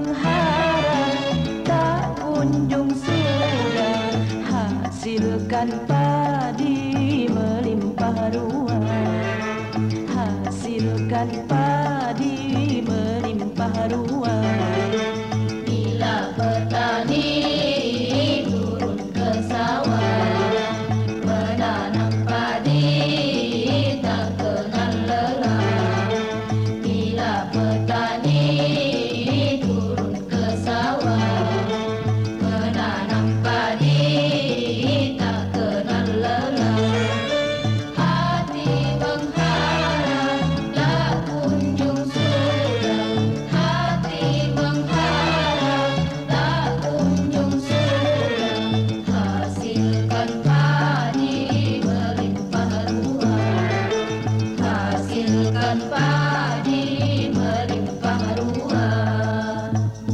mengharap tak kunjung sudah, hasilkan padi melimpah ruah, hasilkan padi melimpah ruah. Bila petani turun ke sawah menanam padi tak kenal lelah. Bila petani turun ke sawah menanam padi tak kenal lelah. Hati mengharap tak kunjung sudah, hati mengharap tak kunjung sudah, hasilkan padi melimpah ruah, hasilkan padi melimpah ruah.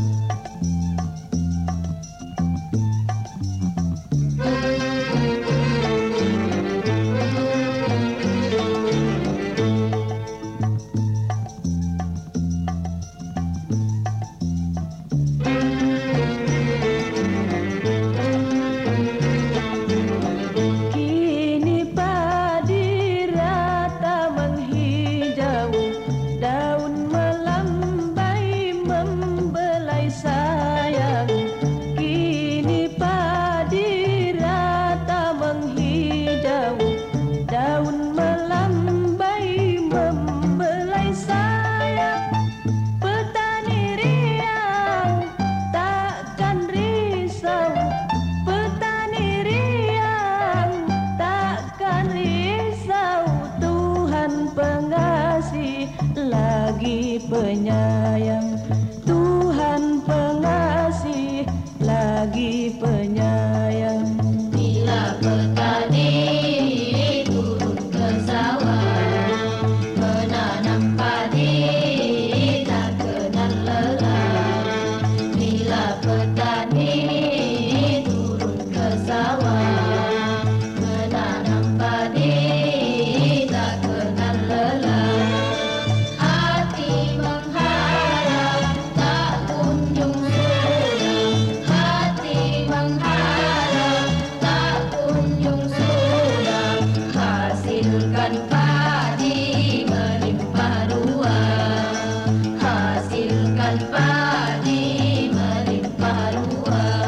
Kini padi rata menghijau, daun melambai membelai sayang. Kini padi rata menghijau, daun melambai membelai sayang. Petani riang takkan risau, petani riang takkan risau. Tuhan pengasih lagi penyayang, Tuhan pengasih lagi penyayang. Bila petani turun ke sawah menanam padi tak kenal lelah. Bila petani turun ke sawah menanam padi tak kenal lelah. Hati mengharap tak kunjung sudah, hati mengharap tak kunjung sudah, hasilkan padi melimpah ruah, hasilkan padi melimpah ruah.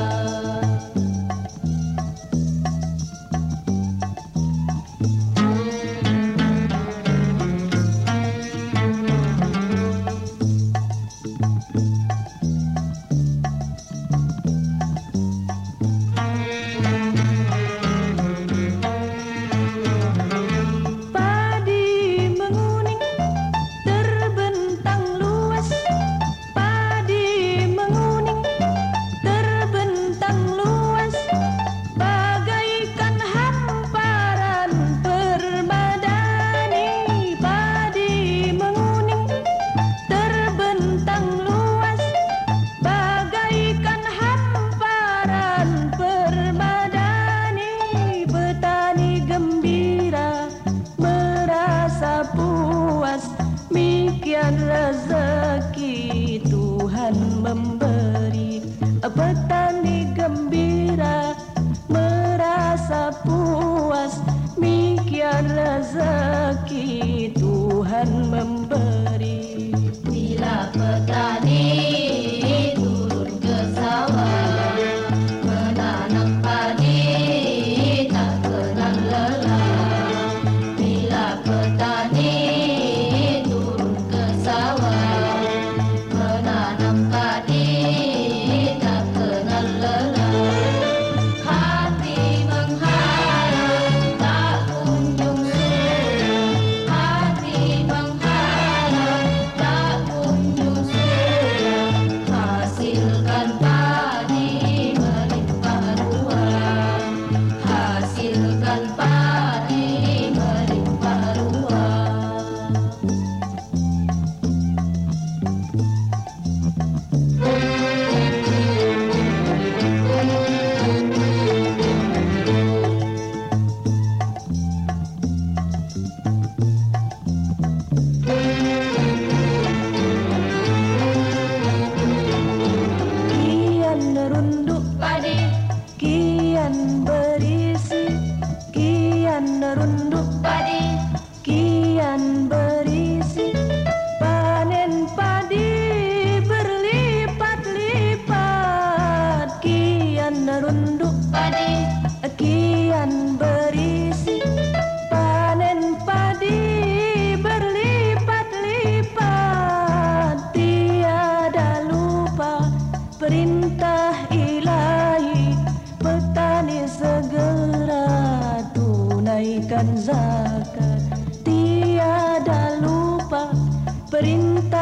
Padi menguning terbentang luas, padi menguning terbentang luas, bagaikan hamparan permadani. Padi menguning terbentang luas, bagaikan hamparan permadani. Petani gembira merasa puas, mikian rezeki Tuhan memberi. Petani gembira merasa puas, mikian rezeki Tuhan memberi. Bila petani turun ke sawah menanam padi tak kenal lelah. Bila petani turun ke sawah menanam padi tak kenal lelah. Hati mengharap tak kunjung sudah, hati mengharap tak kunjung sudah, hasilkan padi melimpah ruah, hasilkan padi melimpah ruah. perintah